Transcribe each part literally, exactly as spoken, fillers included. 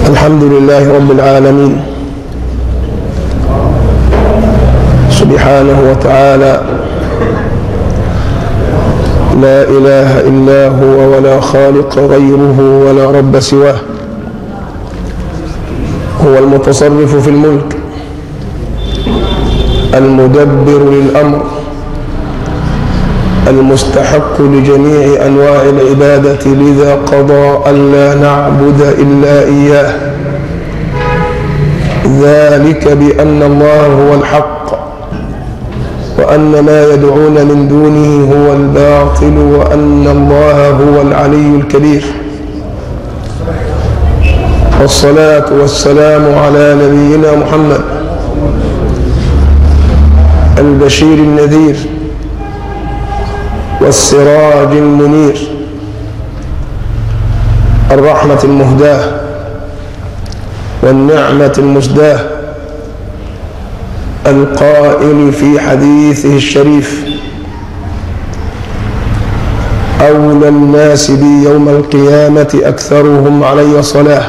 الحمد لله رب العالمين سبحانه وتعالى، لا إله إلا هو ولا خالق غيره ولا رب سواه. هو المتصرف في الملك، المدبر للأمر، المستحق لجميع أنواع العبادة، لذا قضى ألا نعبد إلا إياه. ذلك بأن الله هو الحق وأن ما يدعون من دونه هو الباطل وأن الله هو العلي الكبير. والصلاة والسلام على نبينا محمد البشير النذير والسراج المنير، الرحمة المهداة والنعمة المسداة، القائل في حديثه الشريف: أولى الناس بي يوم القيامة أكثرهم علي صلاة.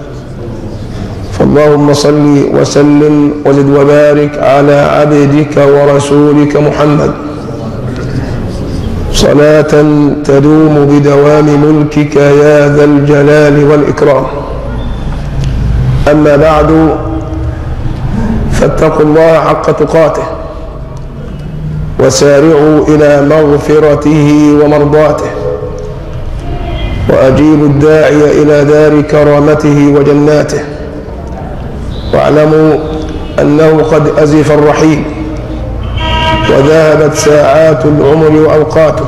فاللهم صل وسلم وزد وبارك على عبدك ورسولك محمد صلاة تدوم بدوام ملكك يا ذا الجلال والإكرام. أما بعد، فاتقوا الله حق تقاته وسارعوا إلى مغفرته ومرضاته، وأجيبوا الداعي إلى دار كرامته وجناته، واعلموا أنه قد أزف الرحيل وذهبت ساعات العمر وأوقاته.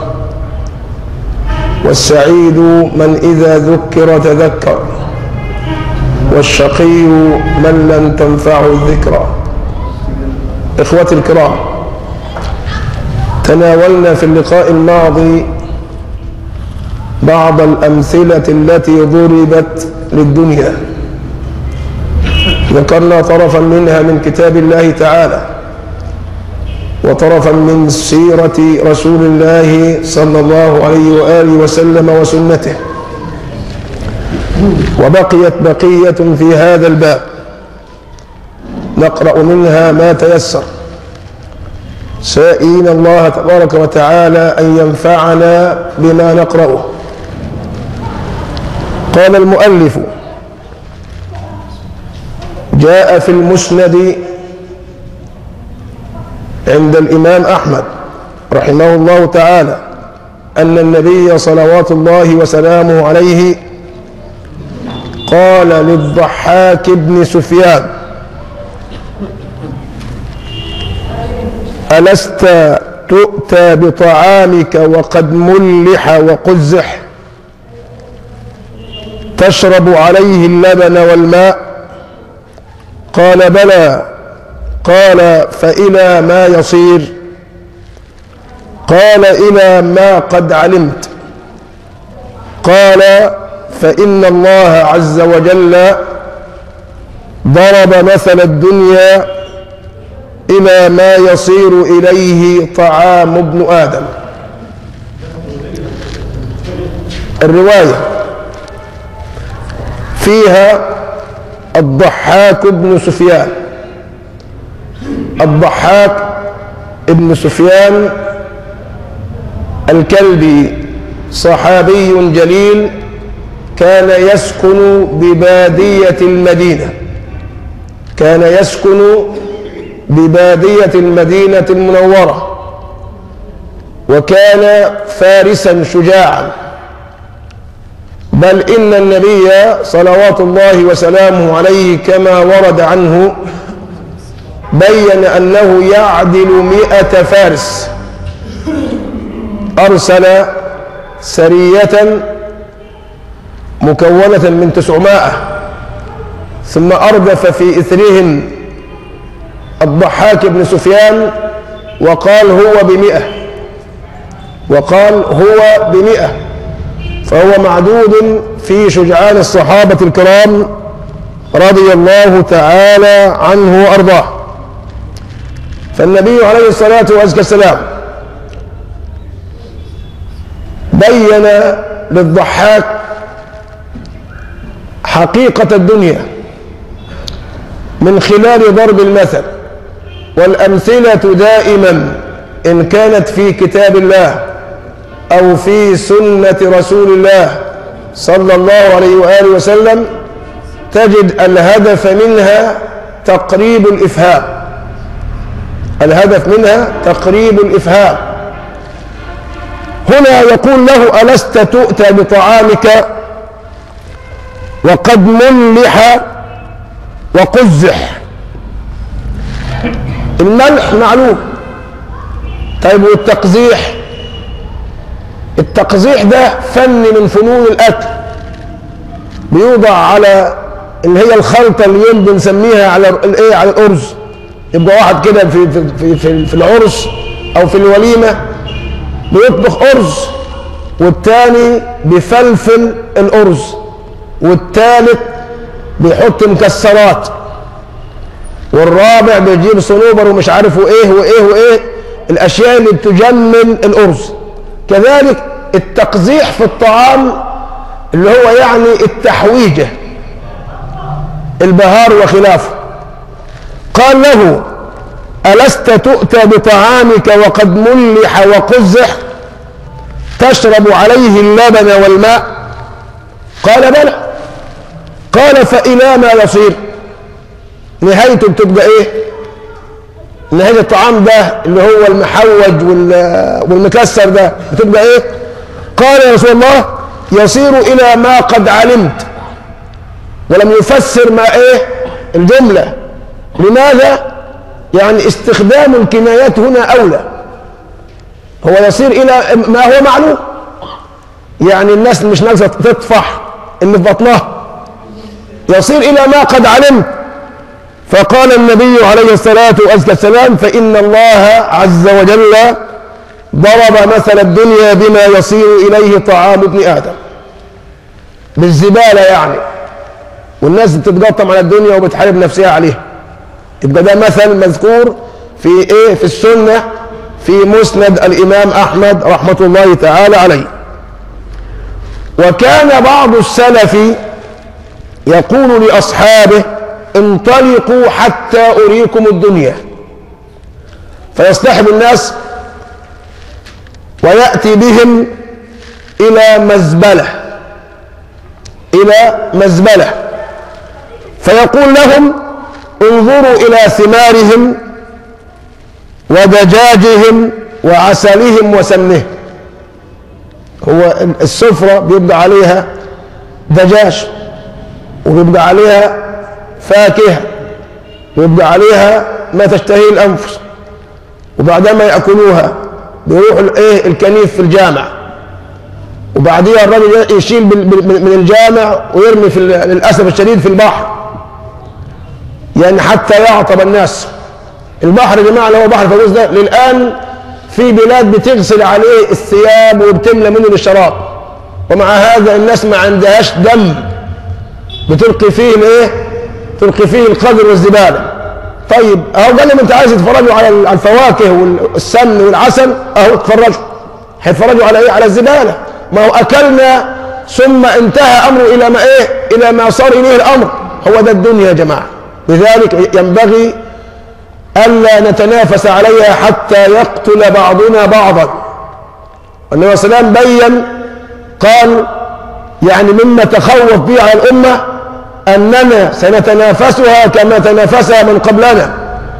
والسعيد من إذا ذكر تذكر، والشقي من لم تنفعه الذكرى. إخوتي الكرام، تناولنا في اللقاء الماضي بعض الأمثلة التي ضربت للدنيا، ذكرنا طرفا منها من كتاب الله تعالى وطرفا من سيرة رسول الله صلى الله عليه وآله وسلم وسنته، وبقيت بقية في هذا الباب نقرأ منها ما تيسر، سائلين الله تبارك وتعالى أن ينفعنا بما نقرأه. قال المؤلف: جاء في المسند عند الإمام أحمد رحمه الله تعالى أن النبي صلوات الله وسلامه عليه قال للضحاك بن سفيان: ألست تؤتى بطعامك وقد ملح وقزح، تشرب عليه اللبن والماء؟ قال: بلى. قال: فإلى ما يصير؟ قال: إلى ما قد علمت. قال: فإن الله عز وجل ضرب مثل الدنيا إلى ما يصير إليه طعام ابن آدم. الرواية فيها الضحاك بن سفيان. الضحاك ابن سفيان الكلبي صحابي جليل، كان يسكن ببادية المدينة كان يسكن ببادية المدينة المنورة، وكان فارسا شجاعا، بل إن النبي صلوات الله وسلامه عليه كما ورد عنه بين أنه يعدل مئة فارس. أرسل سرية مكونة من تسعمائة، ثم أردف في إثرهم الضحاك بن سفيان وقال هو بمئة وقال هو بمئة فهو معدود في شجعان الصحابة الكرام رضي الله تعالى عنه وأرضاه. فالنبي عليه الصلاة والسلام بين للضحاك حقيقة الدنيا من خلال ضرب المثل، والأمثلة دائما إن كانت في كتاب الله أو في سنة رسول الله صلى الله عليه وآله وسلم تجد الهدف منها تقريب الإفهام. الهدف منها تقريب الإفهام. هنا يقول له: ألست تؤتى بطعامك وقد ملح وقزح. الملح معلوم، طيب والتقزيح؟ التقزيح ده فن من فنون الأكل، بيوضع على اللي هي الخلطة اللي اليوم بنسميها على الايه على الأرز. يبقى واحد كده في في في في العرس أو في الوليمة بيطبخ أرز، والتاني بيفلفل الأرز، والتالت بيحط مكسرات، والرابع بيجيب صنوبر ومش عارف وايه وايه وايه الاشياء اللي بتجمل الارز. كذلك التقزيح في الطعام اللي هو يعني التحويجه، البهار وخلافه. قال له: ألست تؤتى بطعامك وقد ملح وقزح تشرب عليه اللبن والماء؟ قال: بلى. قال: فإلى ما يصير؟ نهايته بتبقى ايه؟ نهاية الطعام ده اللي هو المحوج والمكسر ده بتبقى ايه؟ قال: يا رسول الله يصير الى ما قد علمت، ولم يفسر ما ايه الجملة. لماذا؟ يعني استخدام الكنايات هنا اولى. هو يصير الى ما هو معلوم، يعني الناس مش ناقصة تطفح اللي في بطنها. يصير الى ما قد علمت. فقال النبي عليه الصلاة والسلام: فإن الله عز وجل ضرب مثل الدنيا بما يصير إليه طعام ابن آدم، بالزبالة يعني، والناس بتتقطم على الدنيا وبتحارب نفسها عليها. يبقى ده مثل مذكور في إيه؟ في السنة، في مسند الإمام أحمد رحمة الله تعالى عليه. وكان بعض السلف يقول لأصحابه: انطلقوا حتى أريكم الدنيا. فيصطحب الناس ويأتي بهم إلى مزبلة إلى مزبلة فيقول لهم: انظروا إلى ثمارهم ودجاجهم وعسلهم وسمنهم. هو السفرة بيبقى عليها دجاج، وبيبقى عليها فاكهة، ويبقى عليها ما تشتهيه الأنفس، وبعدما يأكلوها بيروحوا الايه الكنيف في الجامع، وبعديها الرجل يشيل من الجامع ويرمي في للأسف الشديد في البحر، يعني حتى يعطب الناس. البحر يا جماعة اللي هو بحر فاروس ده للآن في بلاد بتغسل عليه الثياب وبتملى منه للشراب، ومع هذا الناس ما عندهاش دم بتلقي فيه الايه؟ تلقي فيه القدر والزبالة. طيب اهو قال لهم: انت عايز تتفرجوا على الفواكه والسمن والعسل، اهو اتفرجوا. هيتفرجوا على ايه؟ على الزبالة. ما هو اكلنا ثم انتهى امره الى ما ايه؟ الى ما صار اليه الامر. هو ده الدنيا يا جماعة. لذلك ينبغي الا نتنافس عليها حتى يقتل بعضنا بعضا. والنبي صلى الله عليه وسلم بين قال: يعني مما تخوف به على الامه أننا سنتنافسها كما تنافسها من قبلنا،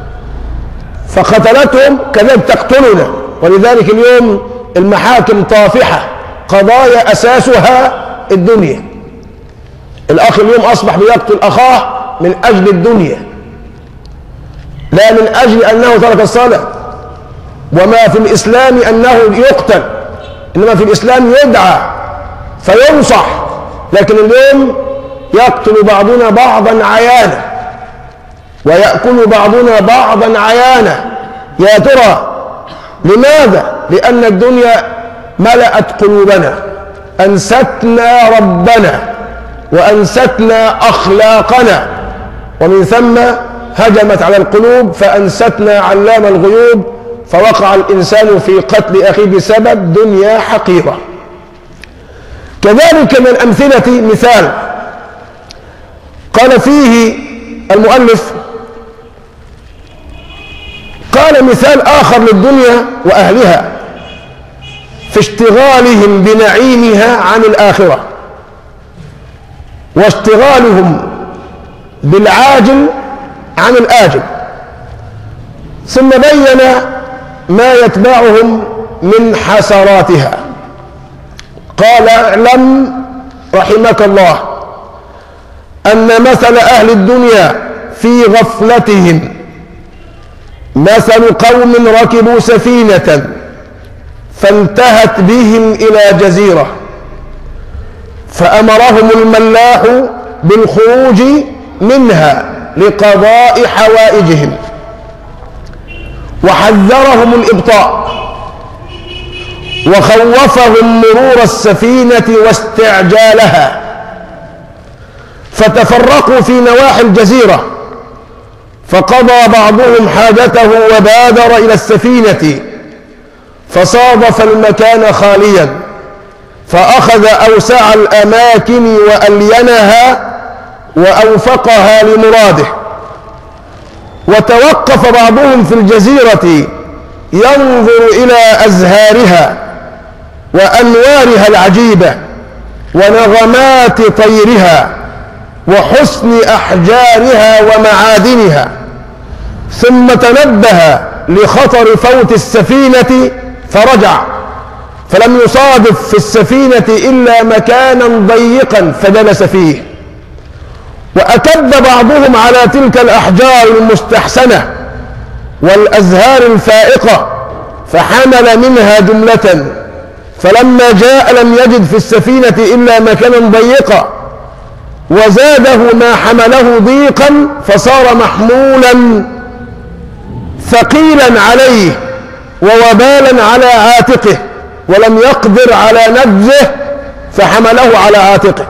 فقتلتهم كذلك تقتلنا. ولذلك اليوم المحاكم طافحة، قضايا أساسها الدنيا. الأخ اليوم أصبح بيقتل أخاه من أجل الدنيا، لا من أجل أنه ترك الصلاة. وما في الإسلام أنه يقتل، إنما في الإسلام يدعى فينصح. لكن اليوم يقتل بعضنا بعضا عيانا، ويأكل بعضنا بعضا عيانا. يا ترى لماذا؟ لأن الدنيا ملأت قلوبنا، أنستنا ربنا وأنستنا أخلاقنا، ومن ثم هجمت على القلوب فأنستنا علام الغيوب، فوقع الإنسان في قتل أخيه بسبب دنيا حقيرة. كذلك من الأمثلة مثال: قال فيه المؤلف، قال مثال آخر للدنيا وأهلها في اشتغالهم بنعيمها عن الآخرة واشتغالهم بالعاجل عن الآجل، ثم بين ما يتبعهم من حسراتها. قال: اعلم رحمك الله أن مثل أهل الدنيا في غفلتهم مثل قوم ركبوا سفينة فانتهت بهم إلى جزيرة، فأمرهم الملاح بالخروج منها لقضاء حوائجهم، وحذرهم الإبطاء، وخوفهم مرور السفينة واستعجالها، فتفرقوا في نواحي الجزيرة، فقضى بعضهم حاجته وبادر إلى السفينة، فصادف المكان خاليا، فأخذ أوسع الأماكن وألينها وأوفقها لمراده، وتوقف بعضهم في الجزيرة ينظر إلى أزهارها وأنوارها العجيبة ونغمات طيرها وحسن أحجارها ومعادنها، ثم تنبه لخطر فوت السفينة فرجع، فلم يصادف في السفينة إلا مكانا ضيقا فجلس فيه، وأكب بعضهم على تلك الأحجار المستحسنة والأزهار الفائقة فحمل منها جملة، فلما جاء لم يجد في السفينة إلا مكانا ضيقا، وزاده ما حمله ضيقا فصار محمولا ثقيلا عليه ووبالا على عاتقه، ولم يقدر على نجزه فحمله على عاتقه،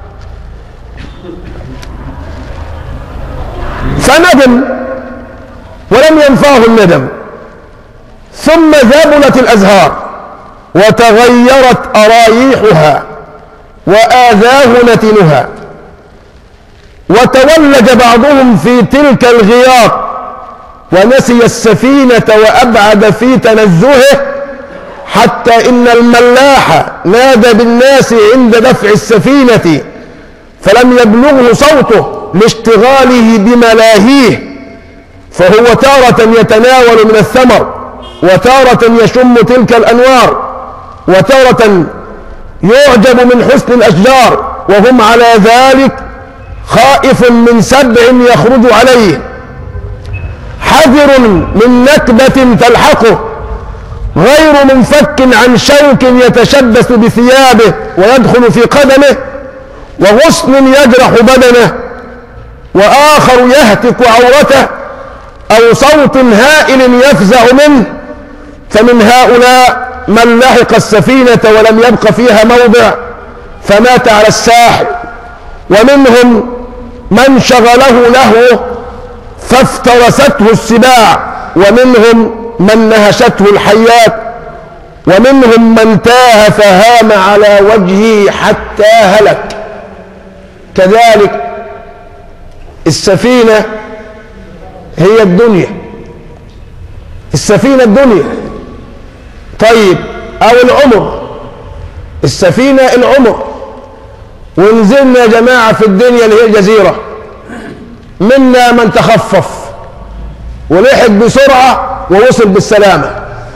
فندم ولم ينفعه الندم. ثم ذبلت الأزهار وتغيرت أرايحها وآذاه نتنها، وتولج بعضهم في تلك الغياط ونسي السفينة وأبعد في تنزهه، حتى إن الملاح نادى بالناس عند دفع السفينة فلم يبلغه صوته لاشتغاله بملاهيه، فهو تارة يتناول من الثمر، وتارة يشم تلك الأنوار، وتارة يعجب من حسن الأشجار، وهم على ذلك خائف من سبع يخرج عليه، حذر من نكبة تلحقه، غير منفك عن شوك يتشبث بثيابه ويدخل في قدمه، وغصن يجرح بدنه، وآخر يهتك عورته، أو صوت هائل يفزع منه. فمن هؤلاء من لحق السفينة ولم يبق فيها موضع فمات على الساحل، ومنهم من شغله لهوه فافترسته السباع، ومنهم من نهشته الحيات، ومنهم من تاه فهام على وجهه حتى هلك. كذلك السفينة هي الدنيا، السفينة الدنيا. طيب، أو العمر، السفينة العمر. ونزلنا يا جماعة في الدنيا اللي هي الجزيرة، منا من تخفف ولحق بسرعة ووصل بالسلامة،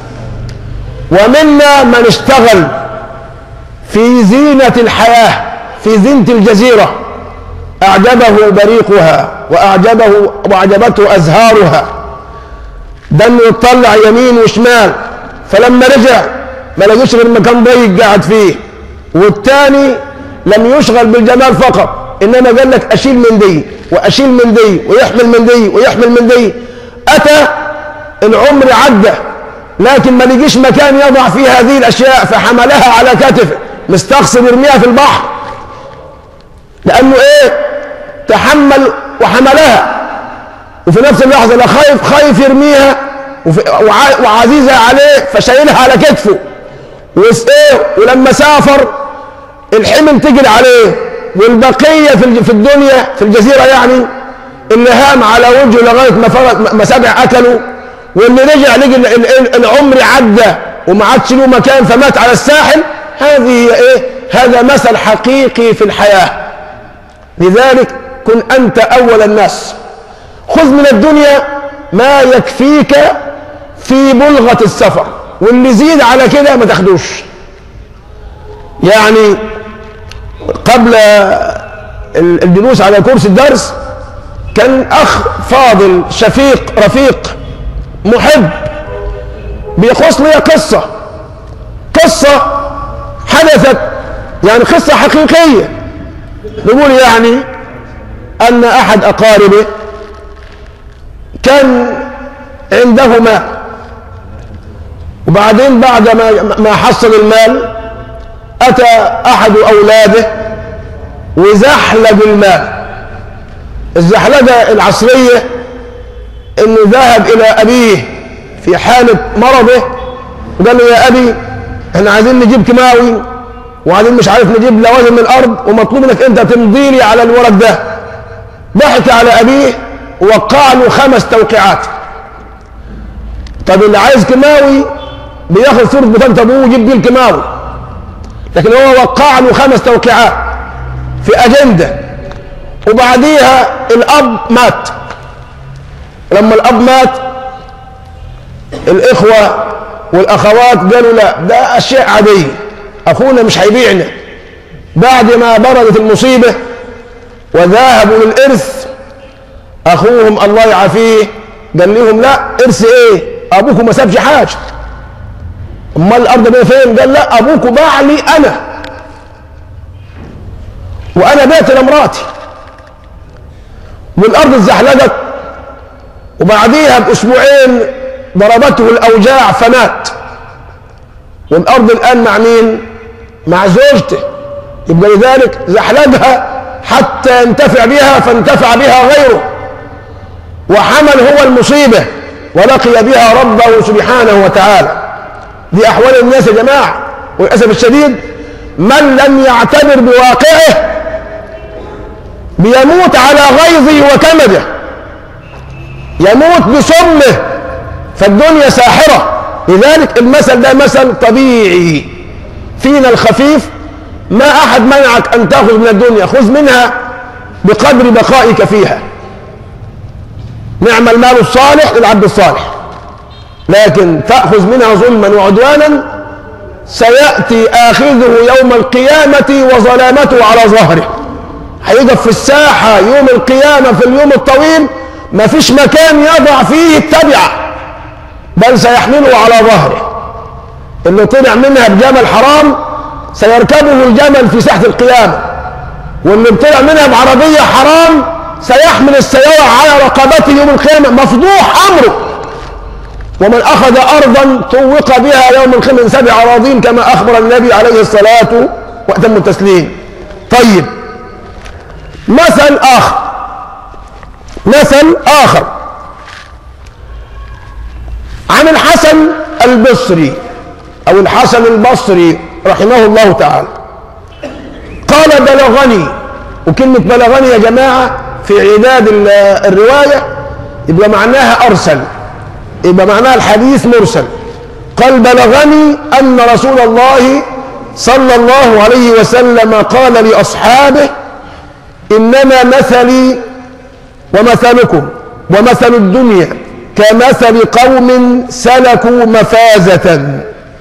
ومنا من اشتغل في زينة الحياة، في زينة الجزيرة، أعجبه بريقها وأعجبه وأعجبته أزهارها، دم يطلع يمين وشمال، فلما رجع ما لقيش غير مكان ضيق قاعد فيه. والتاني لم يشغل بالجمال فقط، إنما قال لك أشيل من دي وأشيل من دي ويحمل من دي ويحمل من دي. أتى العمر عدى لكن ما لقيش مكان يضع فيه هذه الأشياء، فحملها على كتفه، مستقصد يرميها في البحر، لأنه إيه؟ تحمل وحملها، وفي نفس اللحظة لا خايف خايف يرميها وعزيزة عليه فشايلها على كتفه، ولما سافر الحمل تجري عليه والبقية في الدنيا في الجزيرة يعني اللي هام على وجهه لغاية ما فرق ما سبع أكلوا، واللي رجع لقي العمر عدى وما عادش له مكان فمات على الساحل. هذه هي إيه؟ هذا مثل حقيقي في الحياة. لذلك كن أنت أول الناس، خذ من الدنيا ما يكفيك في بلغة السفر، واللي يزيد على كده ما تاخدوش. يعني قبل الجلوس على كرسي الدرس كان أخ فاضل شفيق رفيق محب بيقص لي قصة قصة حدثت، يعني قصة حقيقية. يقول يعني أن أحد أقاربه كان عنده مال، وبعدين بعد ما حصل المال أتى أحد أولاده وزحلق المال. الزحلقة العصرية إنه ذهب إلى أبيه في حالة مرضه وقال له يا أبي إحنا عايزين نجيب كيماوي وعايزين مش عارف نجيب لوازم من الأرض ومطلوب إنك أنت تمضي لي على الورق ده. ضحك على أبيه ووقع له خمس توقيعات. طب اللي عايز كيماوي بياخد صورة بطاقة أبوه ويجيب بيه الكيماوي، لكن هو وقع له خمس توقيعات في أجندة. وبعديها الأب مات. لما الأب مات الإخوة والأخوات قالوا لا ده أشياء عادية، أخونا مش هيبيعنا. بعد ما بردت المصيبة وذهبوا للإرث، أخوهم الله يعافيه قال لهم لا إرث إيه؟ أبوكم ما سابش حاجة. أمال الأرض دي فين؟ قال لا أبوكم باع لي أنا وأنا بعت لمراتي. والأرض اتزحلقت، وبعديها بأسبوعين ضربته الأوجاع فمات. والأرض الآن مع مين؟ مع زوجته. يبقى لذلك زحلقها حتى ينتفع بها فانتفع بها غيره، وحمل هو المصيبة ولقي بها ربه سبحانه وتعالى. دي أحوال الناس يا جماعة. وللأسف الشديد من لم يعتبر بواقعه بيموت على غيظه وكمده، يموت بسمه، فالدنيا ساحرة. لذلك المثل ده مثل طبيعي فينا الخفيف. ما أحد منعك أن تأخذ من الدنيا، خذ منها بقدر بقائك فيها. نعم المال الصالح للعبد الصالح، لكن تأخذ منها ظلما وعدوانا سيأتي آخذه يوم القيامة وظلامته على ظهره. هيقف في الساحة يوم القيامة في اليوم الطويل ما فيش مكان يضع فيه التبعة، بل سيحمله على ظهره. اللي طلع منها بجمل حرام سيركبه الجمل في ساحة القيامة، واللي طلع منها بعربية حرام سيحمل السيارة على رقبته يوم القيامة مفضوح أمره. ومن أخذ أرضا طوق بها يوم القيامة من سبع أراضين كما أخبر النبي عليه الصلاة وأتم التسليم. طيب مثل آخر مثل آخر عن الحسن البصري أو الحسن البصري رحمه الله تعالى قال بلغني. وكلمة بلغني يا جماعة في عداد الرواية يبقى معناها أرسل، يبقى معناها الحديث مرسل. قال بلغني أن رسول الله صلى الله عليه وسلم قال لأصحابه إنما مثلي ومثلكم ومثل الدنيا كمثل قوم سلكوا مفازة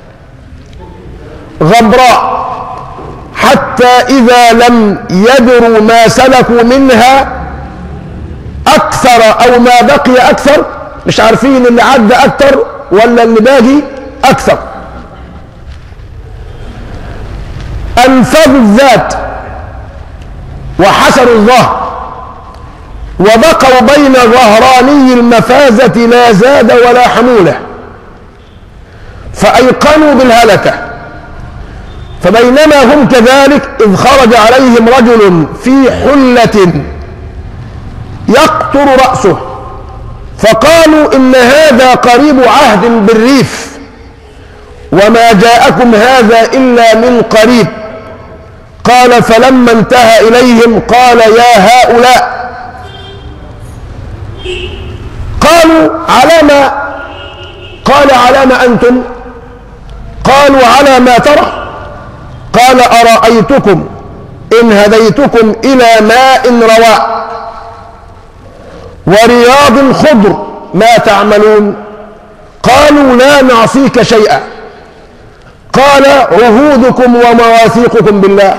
غبراء حتى إذا لم يدروا ما سلكوا منها أكثر أو ما بقي أكثر، مش عارفين اللي عدى أكثر ولا اللي باقي أكثر، أنفذوا الذات وحسروا الظهر وبقوا بين ظهراني المفازة لا زاد ولا حمولة، فأيقنوا بالهلكة. فبينما هم كذلك إذ خرج عليهم رجل في حلة يقطر رأسه فقالوا إن هذا قريب عهد بالريف وما جاءكم هذا إلا من قريب. قال فلما انتهى إليهم قال يا هؤلاء، قالوا على ما؟ قال على ما أنتم؟ قالوا على ما ترى. قال أرأيتكم إن هديتكم إلى ماء رواء ورياض خضر ما تعملون؟ قالوا لا نعصيك شيئا. قال عهودكم ومواثيقكم بالله.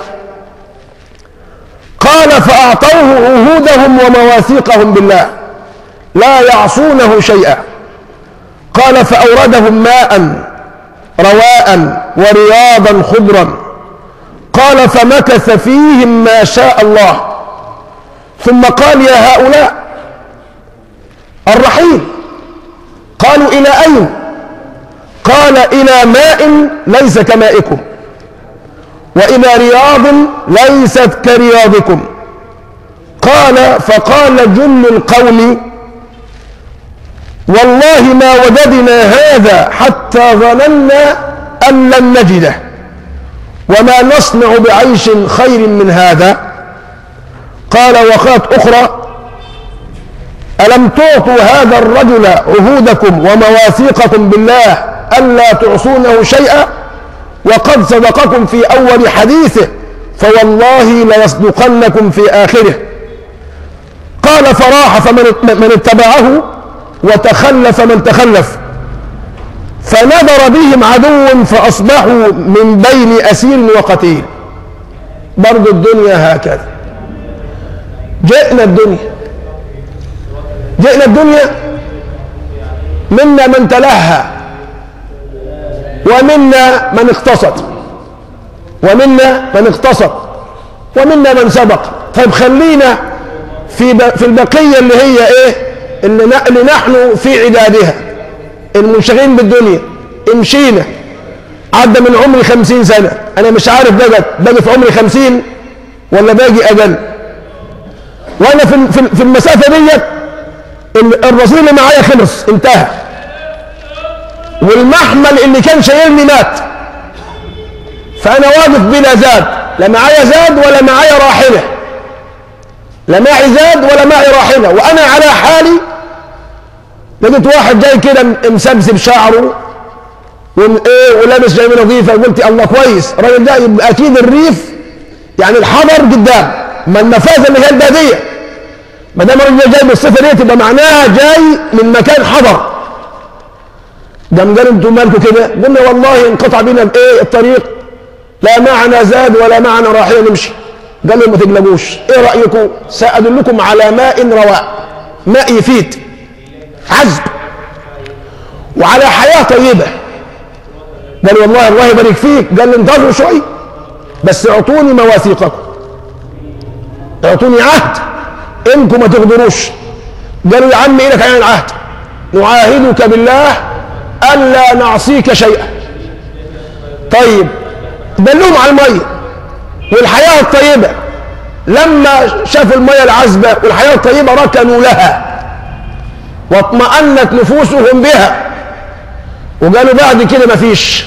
قال فأعطوه عهودهم ومواثيقهم بالله لا يعصونه شيئا. قال فأوردهم ماء رواء ورياضا خضرا. قال فمكث فيهم ما شاء الله، ثم قال يا هؤلاء الرحيل. قالوا إلى أين؟ قال إلى ماء ليس كمائكم وإلى رياض ليست كرياضكم. قال فقال جل القوم والله ما وجدنا هذا حتى ظننا أن لن نجده، وما نصنع بعيش خير من هذا. قال وقالت أخرى ألم تعطوا هذا الرجل عهودكم ومواثيقكم بالله ألا تعصونه شيئا وقد صدقكم في أول حديثه فوالله ليصدقنكم في آخره. قال فراح فمن من اتبعه وتخلف من تخلف، فنظر بهم عدو فأصبحوا من بين أسير وقتيل. برضو الدنيا هكذا. جئنا الدنيا جئنا الدنيا منا من تلهى ومنا من اقتصد ومنا من اقتصد ومنا من سبق. طيب خلينا في في البقية اللي هي ايه؟ اللي, اللي نحن في عدادها المنشغلين بالدنيا. امشينا عدى من عمري خمسين سنة، انا مش عارف باجي باجي في عمري خمسين ولا باجي اقل، وانا في في المسافة ديت الرصيد اللي معايا خلص انتهى، والمحمل اللي كان شايلني مات، فانا واقف بلا زاد، لا معايا زاد ولا معايا راحلة، لا معي زاد ولا معي راحلة، وانا على حالي. لقيت واحد جاي كده مسبسب شعره وايه ولابس جايبه نظيفه، وقلت الله كويس الراجل ده يبقى اكيد الريف يعني الحضر قدام، ما النفاذه اللي هي الباديه، ما دام الراجل جاي بالصفه دي تبقى معناها جاي من مكان حضر. قام قال انتوا مالكم كده؟ قلنا والله انقطع بينا بايه الطريق، لا معنا زاد ولا معنا راحله نمشي. قال لهم ما تقلقوش، ايه رايكم؟ سادلكم على ماء رواء، ماء يفيد عذب وعلى حياه طيبه. قال والله الله يبارك فيك. قال لي انتظروا شوي بس اعطوني مواثيقكم، اعطوني عهد انكم ما تغدروش. قالوا يا عم ايه لك عن العهد؟ نعاهدك بالله الا نعصيك شيئا. طيب دلوهم على الميه والحياه الطيبه، لما شافوا الميه العذبه والحياه الطيبه ركنوا لها واطمأنت نفوسهم بها، وقالوا بعد كده ما فيش.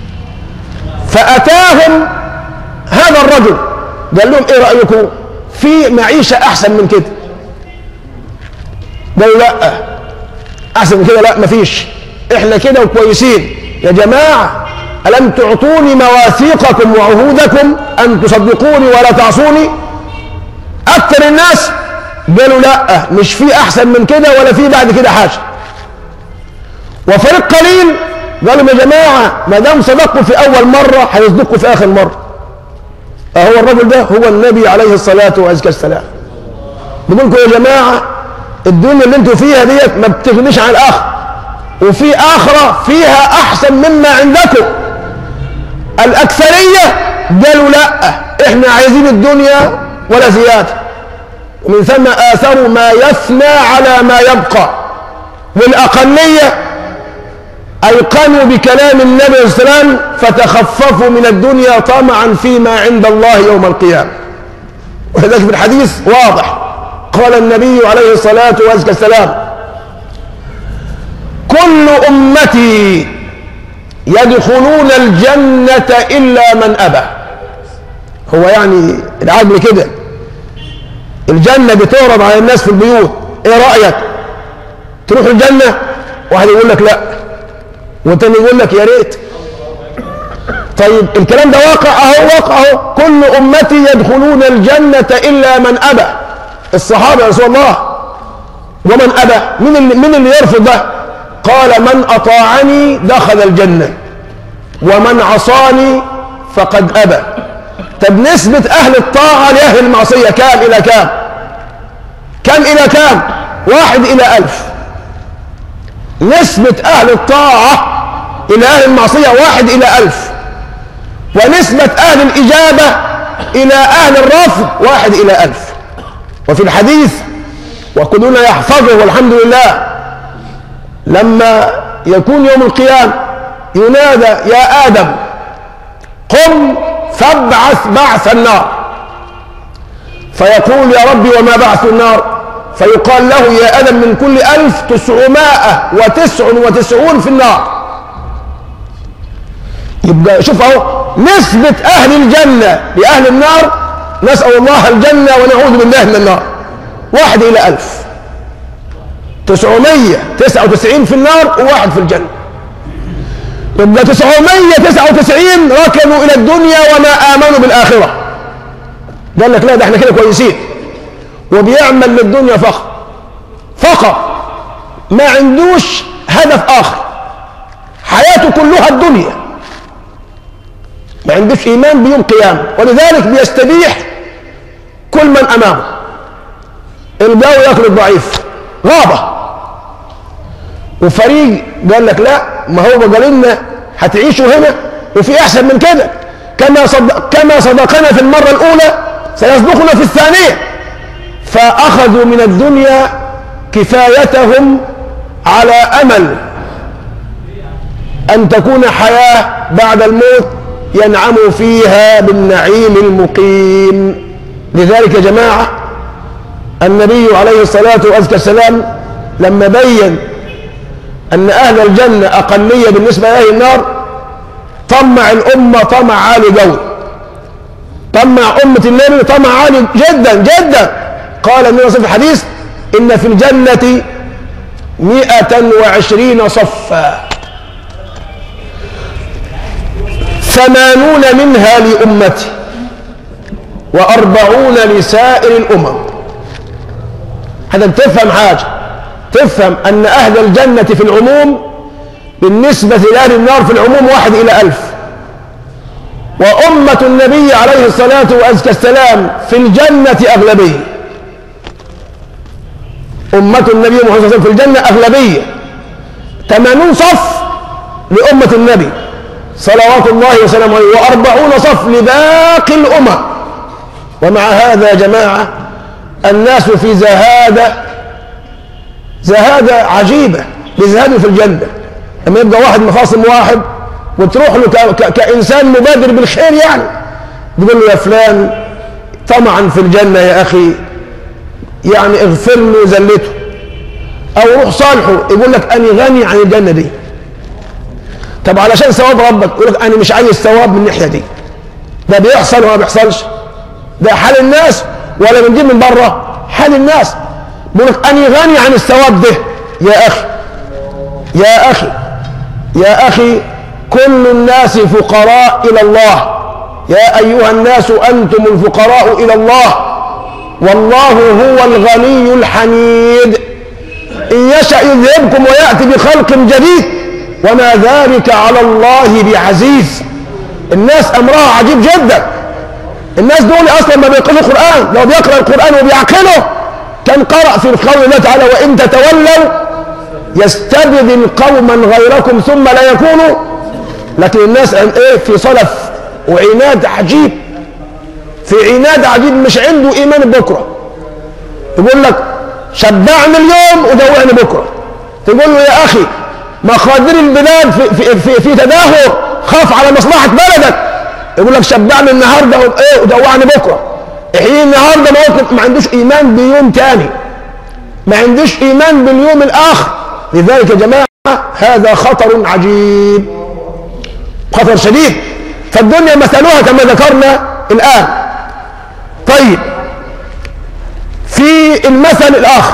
فأتاهم هذا الرجل قال لهم ايه رأيكم في معيشة احسن من كده؟ قالوا لا احسن من كده لا ما فيش، احنا كده وكويسين. يا جماعة ألم تعطوني مواثيقكم وعهودكم أن تصدقوني ولا تعصوني؟ أكثر الناس قالوا لا مش في احسن من كده ولا في بعد كده حاجة. وفريق قليل قالوا يا جماعة ما دام صدقوا في أول مرة هيصدقوا في آخر مرة. أهو الرجل ده هو النبي عليه الصلاة والسلام. بيقول لكم يا جماعة الدنيا اللي انتوا فيها ديت ما بتغنيش عن الآخر، وفي آخرة فيها أحسن مما عندكم. الأكثرية قالوا لا احنا عايزين الدنيا ولا زيادة، ومن ثم آثروا ما يفنى على ما يبقى. والأقلية أيقنوا بكلام النبي صلى الله عليه وسلم فتخففوا من الدنيا طمعا فيما عند الله يوم القيامة. وذلك في الحديث واضح قال النبي عليه الصلاة والسلام كل أمتي يدخلون الجنة إلا من أبى. هو يعني العجل كده الجنة بتعرض على الناس في البيوت، ايه رأيك تروح الجنة؟ واحد يقول لك لا، والتاني يقول لك يا ريت. طيب الكلام ده واقع اهو، واقع اهو، كل امتي يدخلون الجنة الا من ابى. الصحابة يا رسول الله ومن ابى؟ مين اللي, مين اللي يرفض ده؟ قال من اطاعني دخل الجنة ومن عصاني فقد ابى. طب نسبة اهل الطاعة لاهل المعصية كام الى كام؟ كم إلى كم؟ واحد إلى ألف. نسبة أهل الطاعة إلى أهل المعصية واحد إلى ألف، ونسبة أهل الإجابة إلى أهل الرفض واحد إلى ألف. وفي الحديث وكلنا يحفظه والحمد لله، لما يكون يوم القيامة ينادى يا آدم قم فابعث بعث النار، فيقول يا ربي وما بعث النار؟ فيقال له يا آدم من كل ألف تسعمائة وتسع وتسعون في النار. يبقى شوف اهو نسبة أهل الجنة لأهل النار، نسأل الله الجنة ونعوذ بالله من النار، واحد إلى ألف. تسعمائة وتسعة وتسعين في النار وواحد في الجنة. يبقى تسعمائة وتسعة وتسعين ركنوا إلى الدنيا وما آمنوا بالآخرة. قال لك لا ده احنا كده كويسين، وبيعمل للدنيا فقط فقط، ما عندوش هدف آخر، حياته كلها الدنيا، ما عندوش إيمان بيوم قيامة، ولذلك بيستبيح كل من أمامه. الجو ياكل الضعيف غابة. وفريق قال لك لا، ما هو قال لنا هتعيشوا هنا وفي أحسن من كده، كما صدق كما صدقنا في المرة الأولى سيصدقنا في الثانية. فأخذوا من الدنيا كفايتهم على أمل أن تكون حياة بعد الموت ينعموا فيها بالنعيم المقيم. لذلك يا جماعة النبي عليه الصلاة والسلام لما بين أن أهل الجنة أقلية بالنسبة لأهل النار طمع الأمة طمع عالي قوي، طمع أمة النبي طمع عالي جدا جدا. قال النبي في الحديث إن في الجنة مئة وعشرين صفا ثمانون منها لأمتي وأربعون لسائر الأمم. هذا تفهم حاجة، تفهم أن أهل الجنة في العموم بالنسبة لأهل النار في العموم واحد إلى ألف، وأمة النبي عليه الصلاة والسلام في الجنة أغلبية. أمة النبي محمد صلى الله عليه وسلم في الجنة أغلبية، ثمانون صف لأمة النبي صلوات الله وسلامه عليه، وأربعون صف لباقي الأمم. ومع هذا يا جماعة الناس في زهادة زهادة عجيبة، بيزهدوا في الجنة. لما يبقى واحد مخاصم واحد وتروح له كإنسان مبادر بالخير، يعني تقول له يا فلان طمعا في الجنة يا أخي، يعني اغفر له زلته، أو روح صالحه يقول لك أنا غني عن الجنة دي. طب علشان ثواب ربك يقول لك أنا مش عايز ثواب من الناحية دي. ده بيحصل ولا ما بيحصلش؟ ده حال الناس ولا بنجيب من بره؟ حال الناس. بيقول لك أنا غني عن الثواب ده. يا أخي يا أخي يا أخي كل الناس فقراء إلى الله، يا أيها الناس أنتم الفقراء إلى الله والله هو الغني الحميد، إن يشأ يذهبكم ويأتي بخلق جديد وما ذلك على الله بعزيز. الناس أمرها عجيب جدا. الناس دول أصلا ما بيقرأوا القرآن، لو بيقرأ القرآن وبيعقله كان قرأ في قول الله تعالى وإن تتولوا يستبدل قوما غيركم ثم لا يكونوا. لكن الناس ايه في صلف وعناد عجيب، في عناد عجيب، مش عنده ايمان بكره. يقول لك شبعني اليوم ودوعني بكره. تقول له يا اخي مقادير البلاد في, في, في, في تدهور، خاف على مصلحه بلدك. يقول لك شبعني النهارده ايه ودوعني بكره. احيي النهارده ما, ما عندوش ايمان بيوم تاني، ما عندوش ايمان باليوم الاخر. لذلك يا جماعه هذا خطر عجيب، خطر شديد. فالدنيا مثلها كما ذكرنا الآن. طيب في المثل الآخر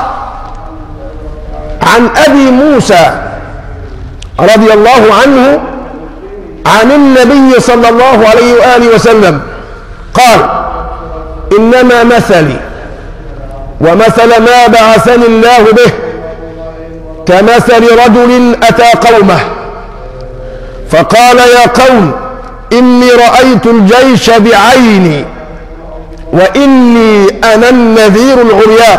عن أبي موسى رضي الله عنه عن النبي صلى الله عليه وآله وسلم قال: إنما مثلي ومثل ما بعثني الله به كمثل رجل أتى قومه فقال: يا قوم إني رأيت الجيش بعيني وإني أنا النذير العريان،